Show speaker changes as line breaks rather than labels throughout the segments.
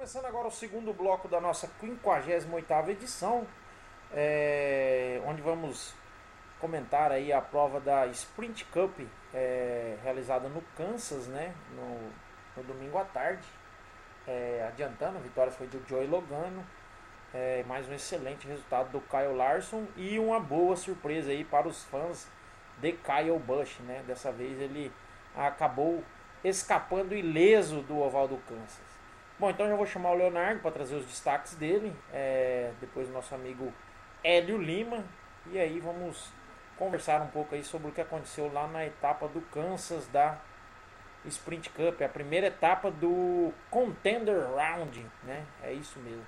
Começando agora o segundo bloco da nossa 58ª edição, onde vamos comentar aí a prova da Sprint Cup, realizada no Kansas, né, no domingo à tarde. Adiantando, a vitória foi do Joey Logano, mais um excelente resultado do Kyle Larson e uma boa surpresa aí para os fãs de Kyle Busch, né? Dessa vez ele acabou escapando ileso do oval do Kansas. Bom, então já vou chamar o Leonardo para trazer os destaques dele, depois o nosso amigo Hélio Lima, e aí vamos conversar um pouco aí sobre o que aconteceu lá na etapa do Kansas da Sprint Cup, a primeira etapa do Contender Round, né? É isso mesmo.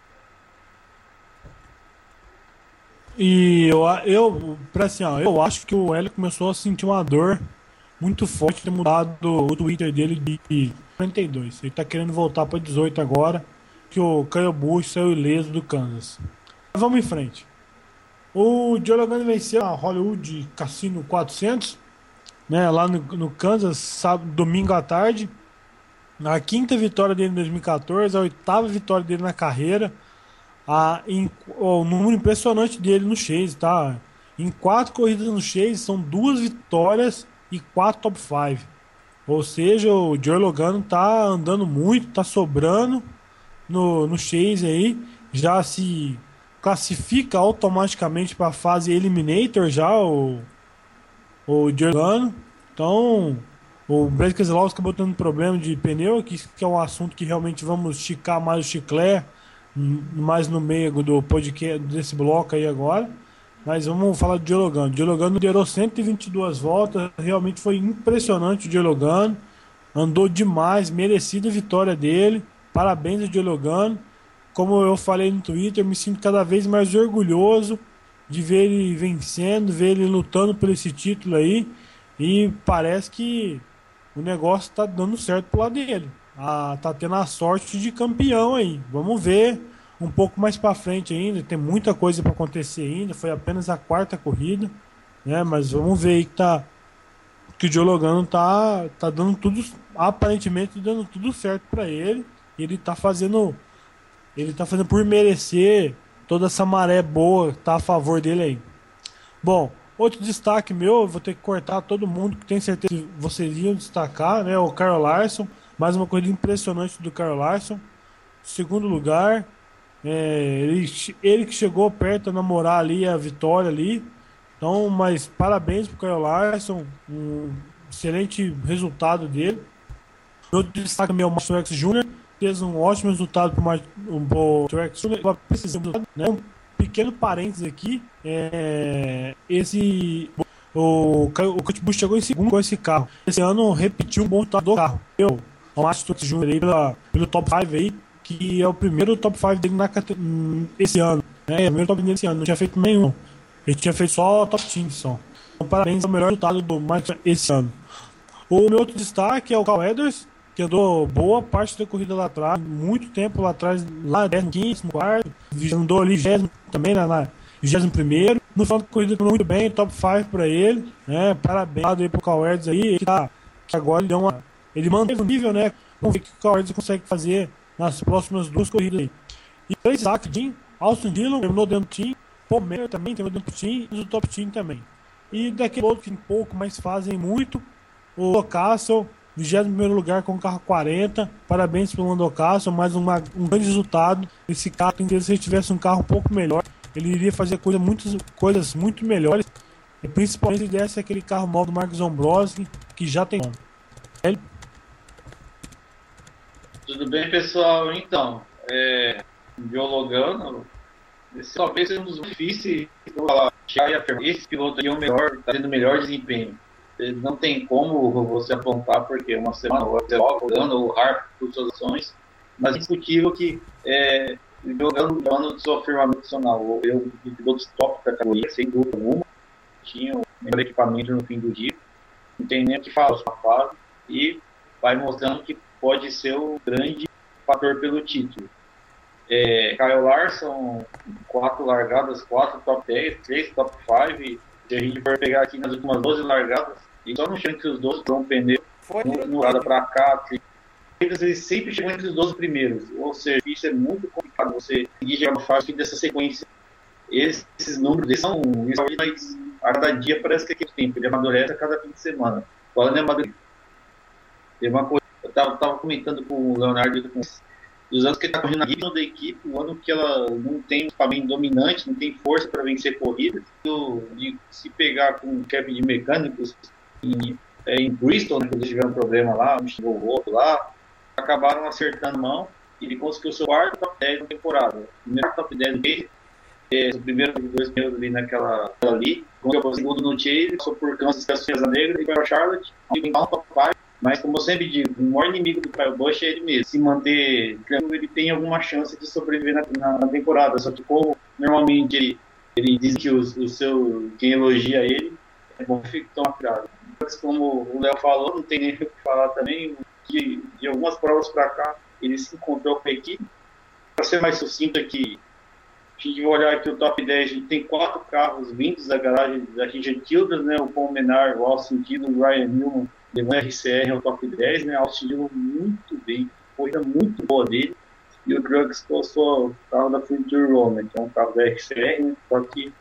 E eu acho que o Hélio começou a sentir uma dor muito forte de ter mudado o Twitter dele de 42. Ele tá querendo voltar para 18 agora, que o Kyle Busch saiu ileso do Kansas. Mas vamos em frente. O Joe Logano venceu a Hollywood Casino 400, né, lá no Kansas, sábado, domingo à tarde. A quinta vitória dele em 2014, a oitava vitória dele na carreira. O número impressionante dele no Chase, tá? Em 4 corridas no Chase, são 2 vitórias e 4 top 5. Ou seja, o Joey Logano tá andando muito, tá sobrando no Chase aí. Já se classifica automaticamente para a fase Eliminator já, o Joey Logano. Então, o Brad Keselowski acabou tendo problema de pneu, que é um assunto que realmente vamos esticar mais o chiclete mais no meio do podcast desse bloco aí agora. Mas vamos falar de Joey Logano. Joey Logano liderou 122 voltas, realmente foi impressionante o Joey Logano. Andou demais, merecida a vitória dele. Parabéns ao Joey Logano. Como eu falei no Twitter, me sinto cada vez mais orgulhoso de ver ele vencendo, ver ele lutando por esse título aí. E parece que o negócio tá dando certo pro lado dele. Tá tendo a sorte de campeão aí. Vamos ver um pouco mais para frente ainda. Tem muita coisa para acontecer ainda. Foi apenas a quarta corrida, né? Mas vamos ver aí que o Joe Logano tá dando tudo, aparentemente dando tudo certo para ele. Ele tá fazendo por merecer toda essa maré boa que tá a favor dele aí. Bom, outro destaque meu, eu vou ter que cortar todo mundo, que tenho certeza que vocês iam destacar, né? O Kyle Larson, mais uma corrida impressionante do Kyle Larson. Segundo lugar, ele que chegou perto a namorar ali a vitória ali. Então, mas parabéns pro Kyle Larson, um excelente resultado dele. Outro destaque meu, o Martin Truex Jr. fez um ótimo resultado pro Truex Jr. Né? Um pequeno parênteses aqui, o Kurt Busch chegou em segundo com esse carro. Esse ano repetiu um bom resultado do carro. O Martin Truex Jr. aí pelo top 5 aí, que é o primeiro top 5 dele esse ano. Né? É o primeiro top dele esse ano, não tinha feito nenhum. Ele tinha feito só top 5 só. Então, parabéns ao melhor resultado do Martin esse ano. O meu outro destaque é o Carl Edwards, que andou boa parte da corrida lá atrás, muito tempo lá atrás, lá 15, no quarto, andou ali 20 também, na 21º. No final da corrida andou muito bem, top 5 para ele, né? Parabéns aí pro Carl Edwards aí, que agora ele manteve o nível, né? Vamos ver o que o Carl Edwards consegue fazer nas próximas 2 corridas aí. E 3 destaques, Austin Dillon terminou dentro do time, Paul Miller também terminou dentro do time, e o top team também. E daquele outro que pouco, mas fazem muito, o Castle, 21º lugar com o carro 40. Parabéns pelo Lando Castle, mais um grande resultado. Esse carro, se ele tivesse um carro um pouco melhor, ele iria fazer coisas muito melhores. E principalmente se ele desse aquele carro mal do Marcos Zombrowski, que já tem.
Tudo bem, pessoal? Então, Biologando, esse talvez seja um dos difíceis de falar. Esse piloto aqui é o melhor, está tendo o melhor desempenho. Não tem como você apontar, porque uma semana você jogando ou Harp por suas ações, mas é indiscutível que jogando do seu afirmamento profissional, eu de pilotos top da categoria, sem dúvida alguma, tinha o melhor equipamento no fim do dia, não tem nem o que falar sua fase, e vai mostrando que pode ser o grande fator pelo título. Kyle Larson, 4 largadas, 4 top 10, 3 top 5, e se a gente for pegar aqui nas últimas 12 largadas, e só no chão que os 12 foram pneu, no lado para cá, corridas eles sempre chegam entre os 12 primeiros. Ou seja, isso é muito complicado você conseguir chegar no fácil dessa sequência. Esses números eles são mas a cada dia parece que é aquele tempo. Ele amadurece a cada fim de semana. Falando em amadurecer, tem uma coisa, eu tava comentando com o Leonardo dos anos que ele está correndo na ritmo da equipe, o ano que ela não tem um equipamento dominante, não tem força para vencer corridas. E se pegar com o cap de mecânicos em Bristol, né, quando eles tiveram um problema lá, chegou o outro lá, acabaram acertando mão e ele conseguiu o seu quarto top 10 na temporada. O primeiro top 10 dele, o primeiro dois primeiros ali naquela ali, o segundo no Chase, passou por Kansas, Castanha Negra, e para Charlotte, e em top 5. Mas, como eu sempre digo, o maior inimigo do Kyle Busch é ele mesmo. Se manter, ele tem alguma chance de sobreviver na temporada. Só que, como normalmente ele diz que quem elogia ele é bom que fica tão afirado. Mas, como o Léo falou, não tem nem o que falar também. De algumas provas para cá, ele se encontrou com a equipe. Para ser mais sucinto aqui, a gente vai olhar aqui o top 10. A gente tem 4 carros vindos da garagem da Richard Childress, né? O Paul Menard, o Austin Dillon, o Ryan Newman. Levou a RCR ao top 10, né? Austin Dillon muito bem, corrida muito boa dele. E o Drugs passou o carro da Future Road, né? Que é um carro da RCR, né? Só que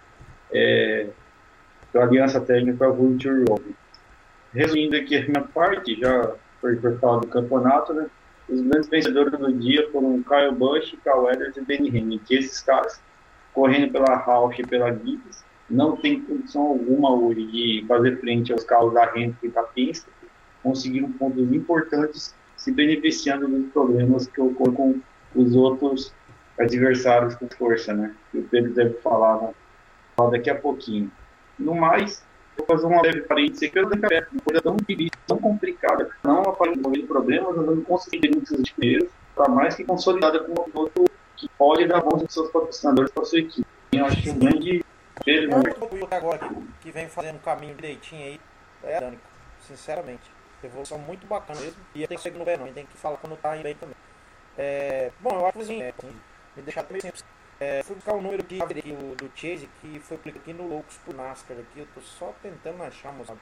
a aliança técnica é a Future Road. Resumindo aqui a minha parte, já foi por causa do campeonato, né? Os grandes vencedores do dia foram Kyle Busch, Carl Weathers e Denny Hamlin. Que esses caras, correndo pela Roush e pela Gibbs, não tem condição alguma hoje de fazer frente aos carros da Hendrick e da Penske. Conseguiram pontos importantes, se beneficiando dos problemas que ocorrem com os outros adversários com força, né? Que o Pedro deve falar daqui a pouquinho. No mais, vou fazer uma breve parêntese aqui, uma coisa tão difícil, tão complicada, não aparecendo problemas, mas não conseguir muitos primeiros, para mais que consolidada com um outro que pode dar bons dos seus patrocinadores para a sua equipe. Eu acho que um grande Pedro.
Agora que vem fazendo um caminho direitinho aí é a Danica, sinceramente. Evolução muito bacana mesmo. E tem que seguir no pé, não. A gente tem que falar quando tá indo bem também. Bom, eu acho que assim, me deixar também sempre. Fui buscar o número aqui do Chase, que foi aqui no Loucos por NASCAR. Aqui eu tô só tentando achar, moçada.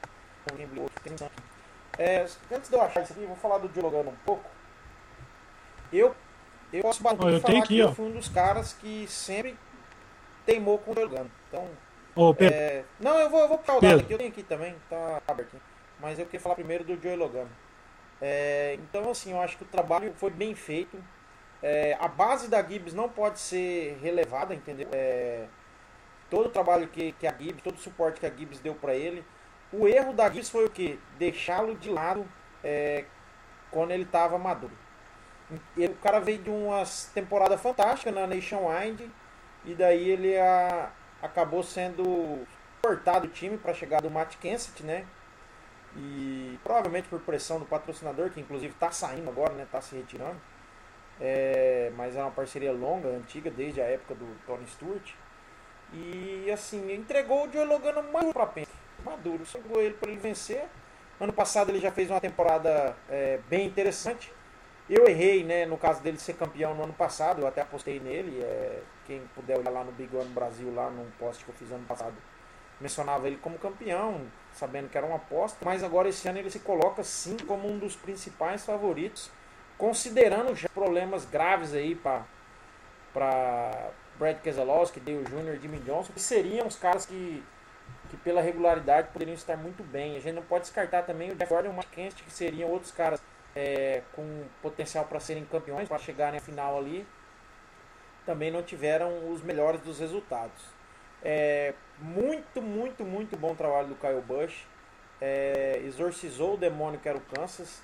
Antes de eu achar isso aqui, eu vou falar do Joe Logano um pouco. Eu posso falar aqui, que eu fui um dos caras que sempre teimou com o Joe Logano. Então. Não, eu vou puxar o dado aqui, eu tenho aqui também, tá aberto. Mas eu queria falar primeiro do Joey Logano. Então, assim, eu acho que o trabalho foi bem feito. A base da Gibbs não pode ser relevada, entendeu? Todo o trabalho que a Gibbs, todo o suporte que a Gibbs deu para ele. O erro da Gibbs foi o quê? Deixá-lo de lado quando ele estava maduro. O cara veio de uma temporada fantástica na Nationwide e daí ele acabou sendo cortado do time para chegar do Matt Kenseth, né? E provavelmente por pressão do patrocinador, que inclusive está saindo agora, né? Está se retirando. Mas é uma parceria longa, antiga, desde a época do Tony Stewart. E assim, entregou o Joey Logano maduro para a Penske. Maduro, entregou ele para ele vencer. Ano passado ele já fez uma temporada bem interessante. Eu errei, né, no caso dele ser campeão no ano passado, eu até apostei nele. Quem puder olhar lá no Big One Brasil, lá num post que eu fiz ano passado, mencionava ele como campeão, sabendo que era uma aposta, mas agora esse ano ele se coloca sim como um dos principais favoritos, considerando já problemas graves aí para Brad Keselowski, Dale Jr., Jimmy Johnson, que seriam os caras que pela regularidade poderiam estar muito bem. A gente não pode descartar também o Jeff Gordon e o Mark Kenseth, que seriam outros caras com potencial para serem campeões, para chegarem à final ali, também não tiveram os melhores dos resultados. Muito, muito, muito bom trabalho do Kyle Busch. Exorcizou o demônio que era o Kansas.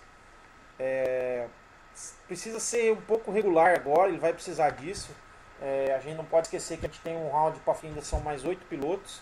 Precisa ser um pouco regular agora, ele vai precisar disso. A gente não pode esquecer que a gente tem um round para fim, ainda são mais 8 pilotos.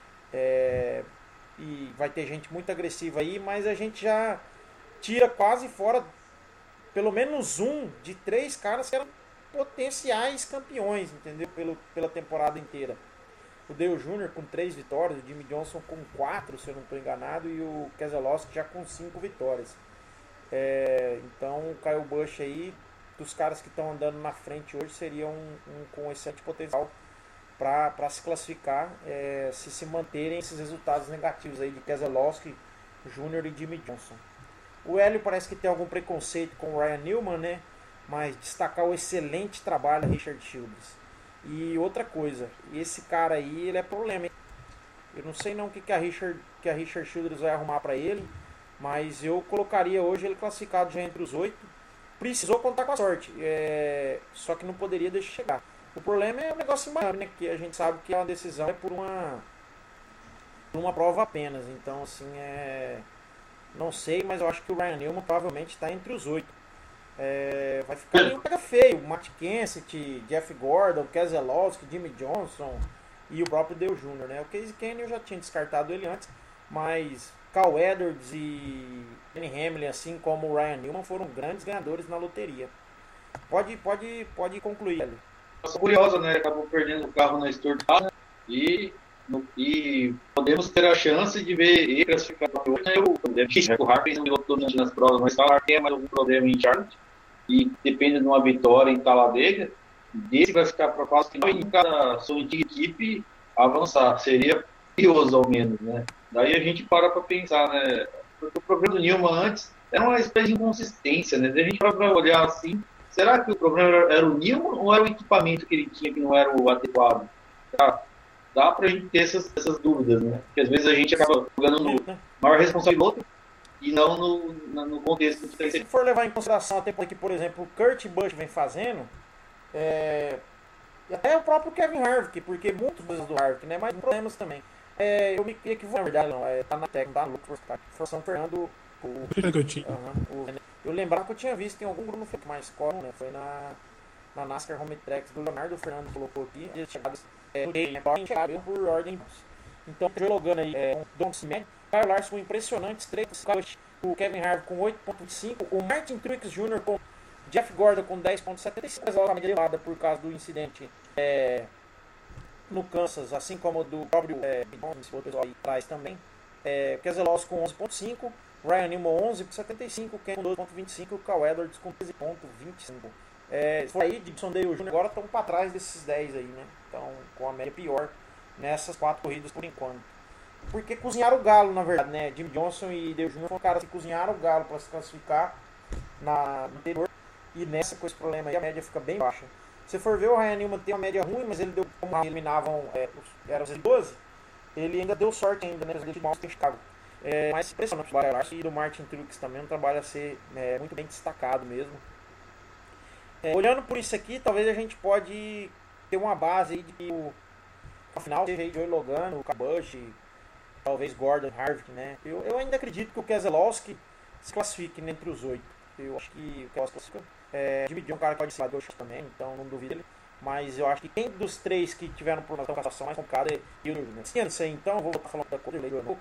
E vai ter gente muito agressiva aí, mas a gente já tira quase fora pelo menos um de 3 caras que eram potenciais campeões, entendeu? Pela temporada inteira. O Dale Jr. com 3 vitórias, o Jimmy Johnson com 4, se eu não estou enganado, e o Keselowski já com 5 vitórias. Então o Kyle Busch aí, dos caras que estão andando na frente hoje, seria um com excelente potencial para se classificar, se manterem esses resultados negativos aí de Keselowski, Jr. e Jimmy Johnson. O Hélio parece que tem algum preconceito com o Ryan Newman, né? Mas destacar o excelente trabalho da Richard Childress. E outra coisa, esse cara aí, ele é problema, hein? Eu não sei não o que a Richard Childress vai arrumar para ele, mas eu colocaria hoje ele classificado já entre os 8. Precisou contar com a sorte, só que não poderia deixar chegar. O problema é o negócio em Miami, né? Que a gente sabe que a decisão é por uma prova apenas. Então, assim, não sei, mas eu acho que o Ryan Newman provavelmente está entre os 8. Vai ficar ali um pega feio. Matt Kenseth, Jeff Gordon, Keselowski, Jimmy Johnson e o próprio Dale Jr., né? O Casey Kenny eu já tinha descartado ele antes, mas Cal Edwards e Denny Hamlin, assim como o Ryan Newman, foram grandes ganhadores na loteria. Pode concluir, Hélio.
Curiosa, né? Acabou perdendo o carro na Stuart Haas, né? E podemos ter a chance de ver ele classificar para o o Harvey não piloto dominante nas provas, mas o Harvey tem mais algum problema em Charlotte e depende de uma vitória em Talladega, desse classificar para a fase final e cada sua antiga equipe avançar. Seria curioso ao menos, né? Daí a gente para pensar, né? Porque o problema do Newman antes era uma espécie de inconsistência, né? Daí a gente vai olhar assim, será que o problema era o Newman ou era o equipamento que ele tinha que não era o adequado? Dá pra gente ter essas dúvidas, né? Porque às vezes a gente acaba jogando no maior responsável e não no contexto que
se for levar em consideração até porque, por exemplo, o Kurt Busch vem fazendo, e até o próprio Kevin Harvick, porque muitos do Harvick, né? Mas problemas também. Eu me equivoco, na verdade, não. Tá na técnica, tá no lucro, tá São Fernando. Eu lembrava que eu tinha visto em algum grupo no Facebook, mas qual, né? Foi na NASCAR Home Tracks do Leonardo Fernando colocou aqui. Eles chegaram por ordem. Então, jogando aí um Don Cimene, Kyle Larson com impressionantes 3, o Kevin Harvick com 8.5, o Martin Truex Jr. com Jeff Gordon com 10.75, a média elevada por causa do incidente no Kansas, assim como o do próprio o pessoal aí atrás também. Keselowski com 11.5, Ryan Newman 11.75, Ken com 12.25 e o Cal Edwards com 13.25. Aí, Dixon Dale Jr. agora estão para trás desses 10 aí, né? Então, com a média pior nessas 4 corridas por enquanto. Porque cozinharam o galo, na verdade, né? Jimmy Johnson e Dale Jr. foram caras que cozinharam o galo para se classificar no interior. E nessa, com esse problema aí, a média fica bem baixa. Se for ver, o Ryan Newman tem uma média ruim, mas ele deu, como eliminavam, eram os 12, ele ainda deu sorte ainda, né? Os mal em Chicago. Mas impressionante o trabalho e do Martin Truex também, um trabalho a ser muito bem destacado mesmo. Olhando por isso aqui, talvez a gente pode ter uma base aí de que no final seja aí Joey Logano, o Busch, talvez Gordon, Harvick, né? Eu ainda acredito que o Keselowski se classifique entre os 8. Eu acho que o Keselowski classifica. Jimmy Johnson é um cara que pode ser dois também, então não duvido ele. Mas eu acho que quem dos 3 que tiveram por uma classificação mais complicada é o Newman. Sim, não sei, então vou estar falando da coisa do pouco.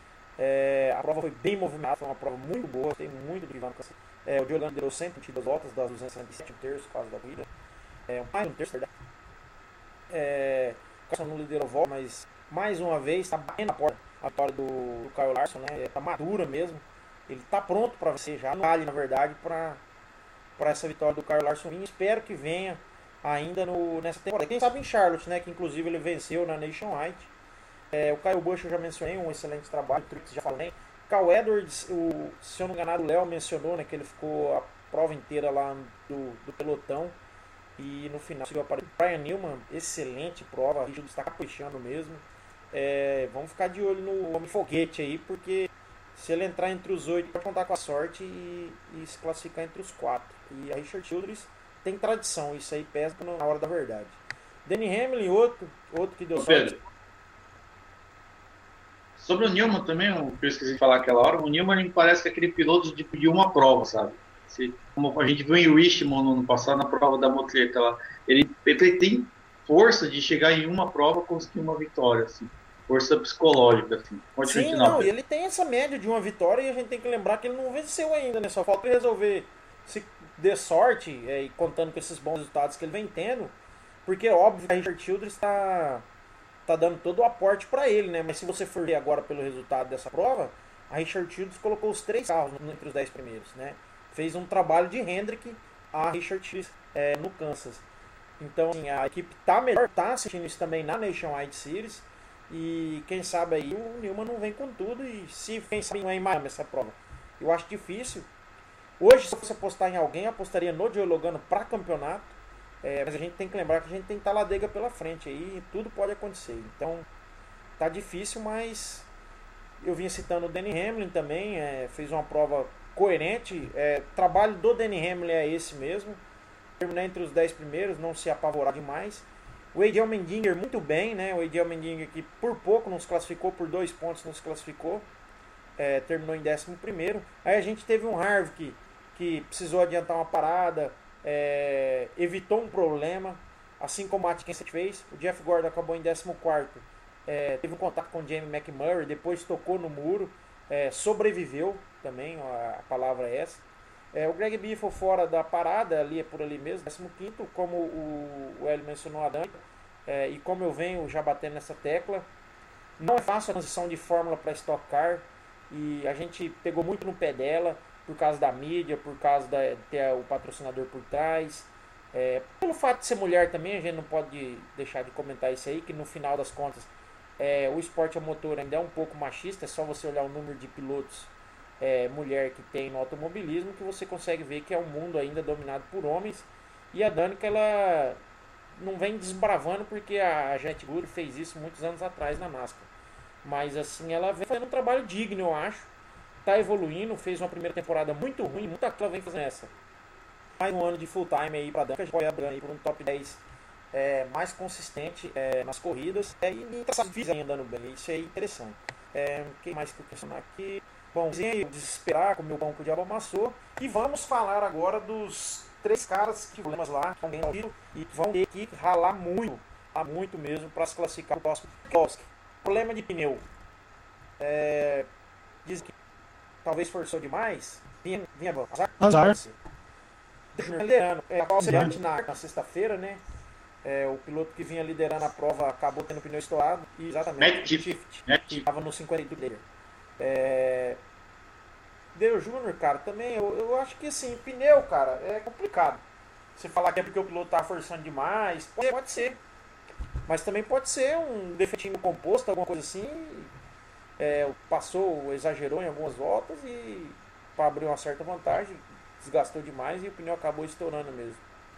A prova foi bem movimentada, foi uma prova muito boa, gostei muito do Ivan Cassino. O Joey Logano deu 122 voltas, das 267, um terço quase da corrida. Mais um terço, verdade. O Carson não liderou volta, mas mais uma vez está batendo a porta a vitória do Kyle Larson, né? Está madura mesmo. Ele está pronto para vencer já, no rally, na verdade, para essa vitória do Kyle Larson. E espero que venha ainda nessa temporada. Quem sabe em Charlotte, né? Que inclusive ele venceu na Nationwide. O Kyle Busch eu já mencionei, um excelente trabalho. O Truex já falei. Cal Edwards, se eu não me engano, o Léo mencionou, né, que ele ficou a prova inteira lá do pelotão e no final conseguiu aparecer. Ryan Newman, excelente prova, a Richard está caprichando mesmo. Vamos ficar de olho no homem foguete aí, porque se ele entrar entre os 8, pode contar com a sorte e se classificar entre os 4. E a Richard Childress tem tradição, isso aí pesa na hora da verdade. Denny Hamlin, outro que deu sorte.
Sobre o Newman também, eu esqueci de falar aquela hora, o Newman me parece que é aquele piloto de uma prova, sabe? Como a gente viu em Richmond no ano passado, na prova da motreta lá, ele tem força de chegar em uma prova e conseguir uma vitória, assim. Força psicológica, assim. Pode
Sim, não, ele tem essa média de uma vitória e a gente tem que lembrar que ele não venceu ainda, né? Só falta ele resolver se der sorte, e contando com esses bons resultados que ele vem tendo, porque é óbvio que a Richard Childress está dando todo o aporte para ele, né? Mas se você for ver agora pelo resultado dessa prova, a Richard Childress colocou os 3 carros entre os 10 primeiros, né? Fez um trabalho de Hendrick a Richard Childress no Kansas. Então, assim, a equipe tá melhor, tá assistindo isso também na Nationwide Series. E quem sabe aí o Newman não vem com tudo. E se quem sabe não é em Miami essa prova, Eu acho difícil. Hoje, se você apostar em alguém, eu apostaria no Joey Logano para campeonato. Mas a gente tem que lembrar que a gente tem Talladega pela frente aí, tudo pode acontecer. Então, tá difícil, mas eu vinha citando o Denny Hamlin também, fez uma prova coerente. Trabalho do Denny Hamlin é esse mesmo. Terminar entre os 10 primeiros, não se apavorar demais. O Wade Allmendinger muito bem, né? O Wade Allmendinger que por pouco não se classificou, por 2 pontos não se classificou. Terminou em 11º. Aí a gente teve um Harvick que precisou adiantar uma parada, evitou um problema, assim como o Matt Kenseth fez. O Jeff Gordon acabou em 14º, teve um contato com o Jamie McMurray, depois tocou no muro, sobreviveu também, a palavra é essa. O Greg Biffle fora da parada, ali por ali mesmo, 15º, como o Hélio mencionou a Dani, e como eu venho já batendo nessa tecla, não é fácil a transição de fórmula para Stock Car, e a gente pegou muito no pé dela, por causa da mídia, por causa de ter o patrocinador por trás, pelo fato de ser mulher também, a gente não pode deixar de comentar isso aí, que no final das contas o esporte a motor ainda é um pouco machista, é só você olhar o número de pilotos mulher que tem no automobilismo que você consegue ver que é um mundo ainda dominado por homens. E a Danica, ela não vem desbravando porque a Jet Good fez isso muitos anos atrás na NASCAR, mas assim, ela vem fazendo um trabalho digno, eu acho. Tá evoluindo, fez uma primeira temporada muito ruim, muita coisa vem fazendo essa. Mais um ano de full time aí pra Danica, a gente pode abrir aí por um top 10 mais consistente nas corridas, e tá andando bem, isso é interessante. Quem mais que eu questionar aqui? Bomzinho, desesperar, como o pão que o diabo amassou. E vamos falar agora dos 3 caras que problemas lá, e vão ter que ralar muito mesmo para se classificar o próximo. Problema de pneu. Diz que talvez forçou demais. Vinha
Azar.
Liderando. Na sexta-feira, né? O piloto que vinha liderando a prova acabou tendo o pneu estourado. E exatamente. Shift, que estava no 52 dele. Dale Jr., cara, também eu acho que assim, pneu, cara, é complicado. Você falar que é porque o piloto tá forçando demais, pode ser. Mas também pode ser um defeitinho no composto, alguma coisa assim. Passou, exagerou em algumas voltas e para abrir uma certa vantagem, desgastou demais e o pneu acabou estourando mesmo.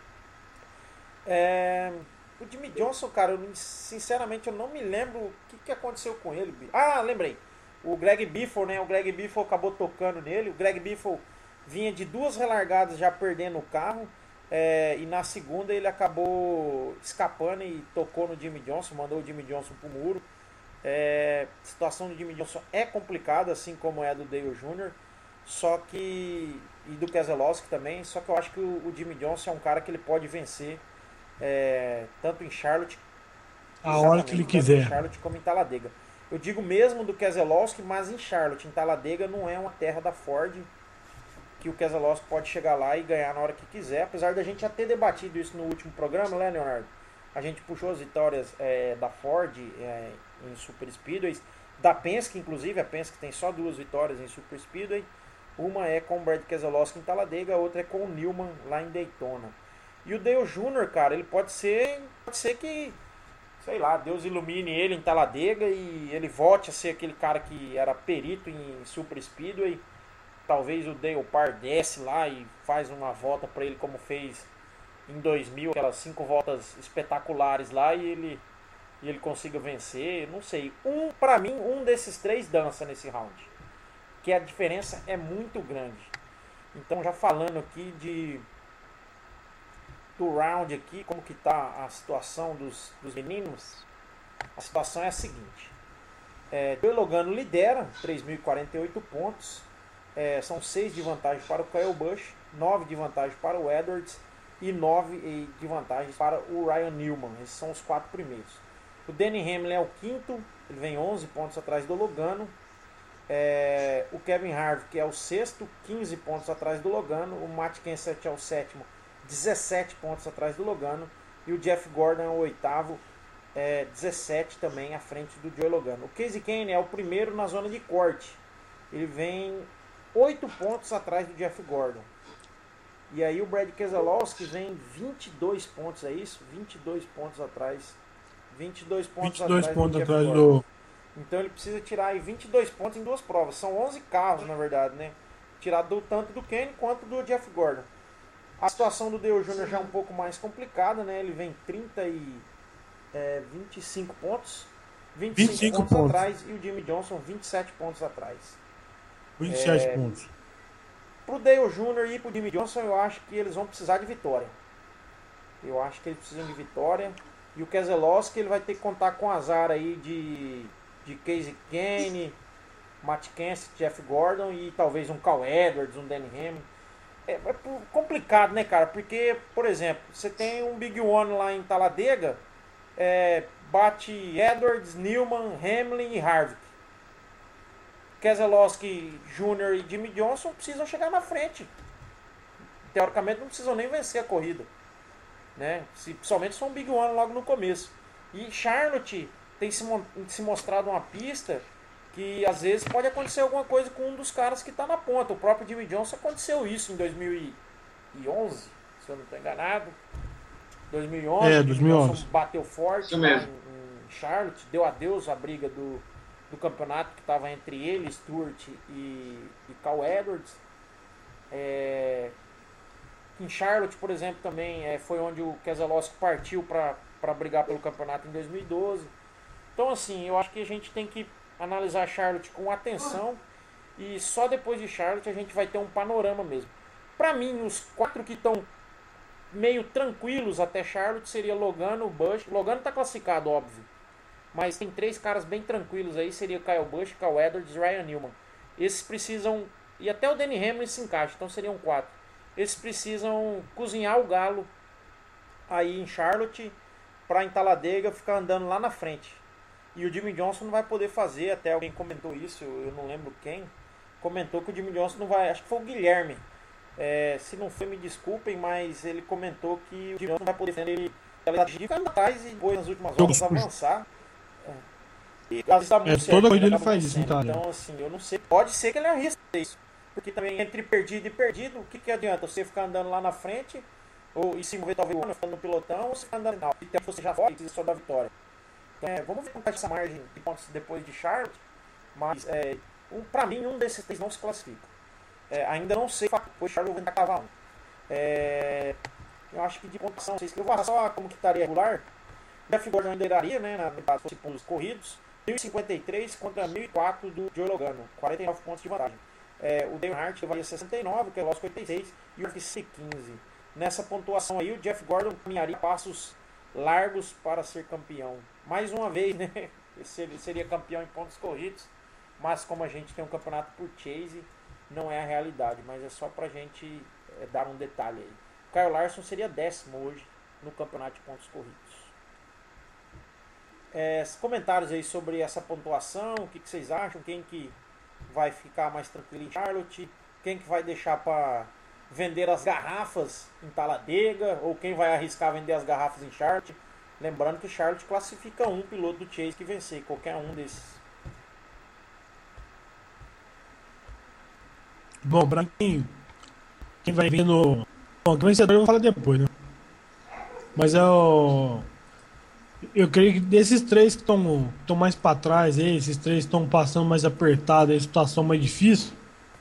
O Jimmy Johnson, cara, sinceramente eu não me lembro o que aconteceu com ele. Lembrei. O Greg Biffle, né? O Greg Biffle acabou tocando nele. O Greg Biffle vinha de 2 relargadas já perdendo o carro. E na segunda ele acabou escapando e tocou no Jimmy Johnson, mandou o Jimmy Johnson pro muro. A situação do Jimmy Johnson é complicada, assim como é a do Dale Jr. E do Keselowski também. Só que eu acho que o Jimmy Johnson é um cara que ele pode vencer tanto em Charlotte,
a hora que ele quiser,
em Charlotte como em Talladega. Eu digo mesmo do Keselowski, mas em Charlotte, em Talladega não é uma terra da Ford, que o Keselowski pode chegar lá e ganhar na hora que quiser, apesar da gente já ter debatido isso no último programa, né, Leonardo? A gente puxou as vitórias da Ford em Super Speedways, da Penske, inclusive, a Penske tem só 2 vitórias em Super Speedway, uma é com o Brad Keselowski em Talladega, a outra é com o Newman lá em Daytona. E o Dale Jr., cara, ele pode ser que, sei lá, Deus ilumine ele em Talladega e ele volte a ser aquele cara que era perito em Super Speedway. Talvez o Dale Parr desce lá e faz uma volta para ele como fez em 2000, aquelas 5 voltas espetaculares lá e ele consiga vencer, não sei. Para mim, um desses 3 dança nesse round, que a diferença é muito grande. Então, já falando aqui do round aqui, como que tá a situação dos meninos, a situação é a seguinte. Joey Logano lidera, 3.048 pontos, são 6 de vantagem para o Kyle Busch, 9 de vantagem para o Edwards e 9 de vantagem para o Ryan Newman. Esses são os 4 primeiros. O Denny Hamlin é o 5º, ele vem 11 pontos atrás do Logano. O Kevin Harvick é o 6º, 15 pontos atrás do Logano. O Matt Kenseth é o 7º, 17 pontos atrás do Logano. E o Jeff Gordon é o 8º, 17 também à frente do Joey Logano. O Kasey Kahne é o primeiro na zona de corte. Ele vem 8 pontos atrás do Jeff Gordon. E aí o Brad Keselowski vem 22 pontos, é isso? 22 pontos atrás. 22 pontos atrás do Jeff Gordon. Então ele precisa tirar aí 22 pontos em 2 provas. São 11 carros, na verdade, né? tirado tanto do Kenny quanto do Jeff Gordon. A situação do Dale Jr. já é um pouco mais complicada, né? Ele vem 25 pontos. 25 pontos atrás e o Jimmy Johnson 27 pontos atrás.
27 pontos.
Pro Dale Jr. e pro Jimmy Johnson, eu acho que eles vão precisar de vitória. Eu acho que eles precisam de vitória. E o Keselowski, ele vai ter que contar com azar aí de Casey Kenny, Matt Kenseth, Jeff Gordon e talvez um Cal Edwards, um Danny Hamlin. É complicado, né, cara? Porque, por exemplo, você tem um Big One lá em Talladega, bate Edwards, Newman, Hamlin e Harvick. Keselowski Jr. e Jimmy Johnson precisam chegar na frente. Teoricamente não precisam nem vencer a corrida, né? Principalmente se for um Big One logo no começo. E Charlotte tem se mostrado uma pista que às vezes pode acontecer alguma coisa com um dos caras que está na ponta. O próprio Jimmy Johnson aconteceu isso em 2011, se eu não estou enganado. 2011,
2011.
Bateu forte lá em Charlotte, deu adeus à briga do campeonato que estava entre ele, Stewart e Cal Edwards. Em Charlotte, por exemplo, também foi onde o Keselowski partiu para brigar pelo campeonato em 2012. Então, assim, eu acho que a gente tem que analisar Charlotte com atenção e só depois de Charlotte a gente vai ter um panorama mesmo. Para mim, os 4 que estão meio tranquilos até Charlotte seria Logano, Busch. Logano está classificado, óbvio, mas tem 3 caras bem tranquilos aí, seria Kyle Busch, Cal Edwards e Ryan Newman. Esses precisam, e até o Danny Hamlin se encaixa, então seriam 4. Esses precisam cozinhar o galo aí em Charlotte para em Talladega ficar andando lá na frente. E o Jimmy Johnson não vai poder fazer, até alguém comentou isso, eu não lembro quem, comentou que o Jimmy Johnson não vai, acho que foi o Guilherme, se não foi me desculpem, mas ele comentou que o Jimmy Johnson não vai poder defender ele ficar atrás e depois nas últimas horas avançar. E às vezes dá muito certo,
toda corrida ele faz isso,
então assim, eu não sei, pode ser que ele arrisque isso, porque também entre perdido e perdido, o que adianta você ficar andando lá na frente e se mover talvez ficando no pilotão, ou você ficar andando no final, e você já pode precisa só da vitória. Vamos ver como está essa margem de pontos depois de Charlotte, mas para mim um desses 3 não se classifica. Ainda não sei, depois de Charlotte eu vou tentar cavar um. Eu acho que de pontuação, eu vou só como que estaria regular. Jeff Gordon ainda daria, né, na metade dos pontos corridos, 1053 contra 1004 do Joe Logano, 49 pontos de vantagem. O Dale Earnhardt levaria 69, o Keselowski 56 e o Harvick 15. Nessa pontuação aí, o Jeff Gordon caminharia passos largos para ser campeão. Mais uma vez, né? Ele seria campeão em pontos corridos, mas como a gente tem um campeonato por chase, não é a realidade, mas é só pra gente dar um detalhe aí. O Kyle Larson seria 10º hoje no campeonato de pontos corridos. Comentários aí sobre essa pontuação, o que vocês acham? Quem que vai ficar mais tranquilo em Charlotte? Quem que vai deixar para vender as garrafas em Talladega? Ou quem vai arriscar vender as garrafas em Charlotte? Lembrando que Charlotte classifica um piloto do Chase que vencer, qualquer um desses.
Bom, pra quem vai vindo... Bom, que vencedor eu vou falar depois, né? Mas eu creio que desses 3 que estão mais para trás, esses 3 que estão passando mais apertado, a situação mais difícil,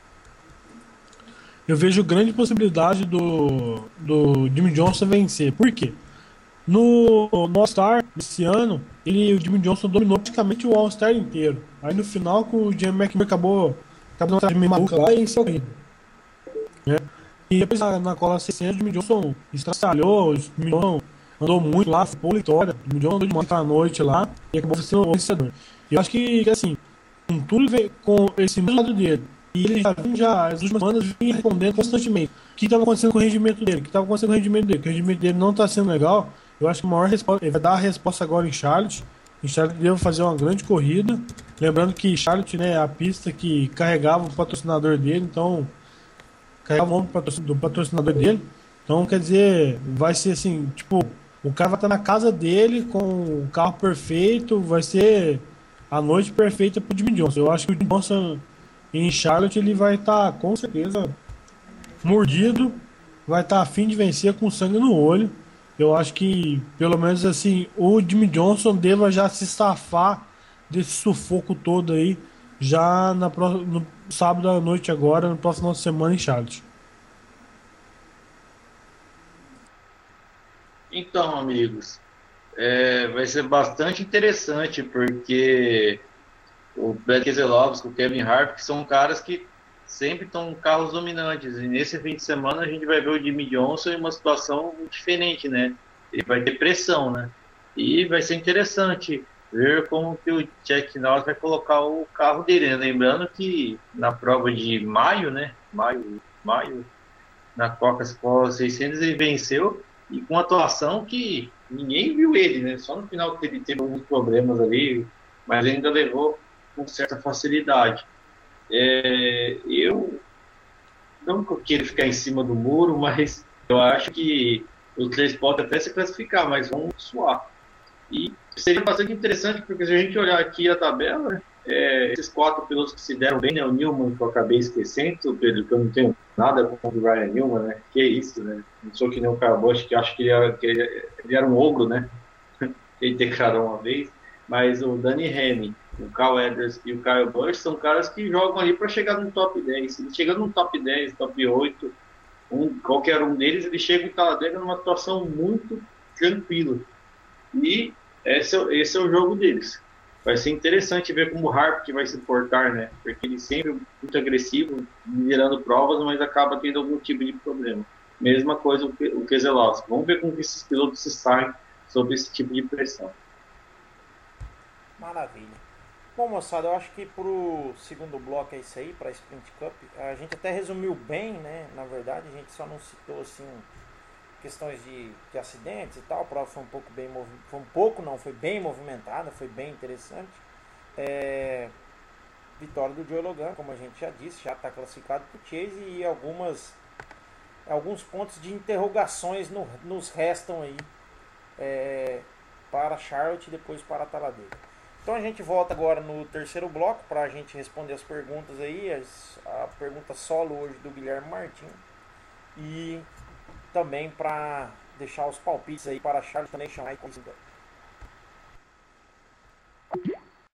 eu vejo grande possibilidade do Jimmy Johnson vencer. Por quê? No All-Star esse ano, o Jimmy Johnson dominou praticamente o All-Star inteiro. Aí no final, com o Jamie McMurray acabou dando uma meio maluca lá e encerrou a corrida, né? E depois na cola 600, o Jimmy Johnson estraçalhou, o Jimmy Johnson andou muito lá, foi por vitória. O Jimmy Johnson andou de manhã à noite lá e acabou sendo o vencedor. E eu acho que assim, com tudo com esse mesmo lado dele, e ele já as últimas semanas vinha respondendo constantemente o que estava acontecendo com o rendimento dele, que o rendimento dele não está sendo legal. Eu acho que a maior resposta, ele vai dar a resposta agora em Charlotte. Em Charlotte deve fazer uma grande corrida. Lembrando que Charlotte, né, é a pista que carregava o patrocinador dele, então carregava o nome do patrocinador dele. Então, quer dizer, vai ser assim, tipo, o cara vai estar na casa dele com o carro perfeito, vai ser a noite perfeita pro Jimmy Johnson. Eu acho que o Jimmy Johnson em Charlotte ele vai estar com certeza mordido, vai estar a fim de vencer com sangue no olho. Eu acho que, pelo menos assim, o Jimmy Johnson deva já se safar desse sufoco todo aí, já sábado à noite agora, no próximo semana em Charlotte.
Então, amigos, vai ser bastante interessante, porque o Brad Keselowski, o Kevin Harvick, são caras que sempre estão em carros dominantes. E nesse fim de semana a gente vai ver o Jimmy Johnson em uma situação diferente, né? Ele vai ter pressão, né? E vai ser interessante ver como que o Jack Norris vai colocar o carro dele, né? Lembrando que na prova de maio, né? Maio, na Coca Sport 600 ele venceu e com uma atuação que ninguém viu ele, né? Só no final que ele teve alguns problemas ali, mas ainda levou com certa facilidade. Eu não quero ficar em cima do muro, mas eu acho que os três podem até se classificar, mas vão suar. E seria bastante interessante, porque se a gente olhar aqui a tabela, né, esses quatro pilotos que se deram bem, né, o Newman, que eu acabei esquecendo, Pedro, que eu não tenho nada contra o Ryan Newman, né? Que isso, né? Não sou que nem o Kyle Busch, que acho que ele era um ogro, né? Ele declarou uma vez, mas o Danny Hamlin, o Carl Edwards e o Kyle Busch são caras que jogam ali para chegar no top 10. Se ele chega no top 10, top 8, qualquer um deles, ele chega em Talladega numa situação muito tranquila. E esse é o jogo deles. Vai ser interessante ver como o Harvick vai se portar, né? Porque ele sempre é muito agressivo, liderando provas, mas acaba tendo algum tipo de problema. Mesma coisa o Keselowski. Vamos ver como que esses pilotos se saem sob esse tipo de pressão.
Maravilha. Bom, moçada, eu acho que pro segundo bloco é isso aí, para a Sprint Cup. A gente até resumiu bem, né? Na verdade, a gente só não citou assim questões de acidentes e tal. A prova foi um pouco foi bem movimentada, foi bem interessante. Vitória do Joey Logano, como a gente já disse, já está classificado para o Chase e alguns pontos de interrogações nos restam aí para Charlotte e depois para Talladega. Então a gente volta agora no terceiro bloco para a gente responder as perguntas aí, a pergunta solo hoje do Guilherme Martins e também para deixar os palpites aí para Charlotte também chamar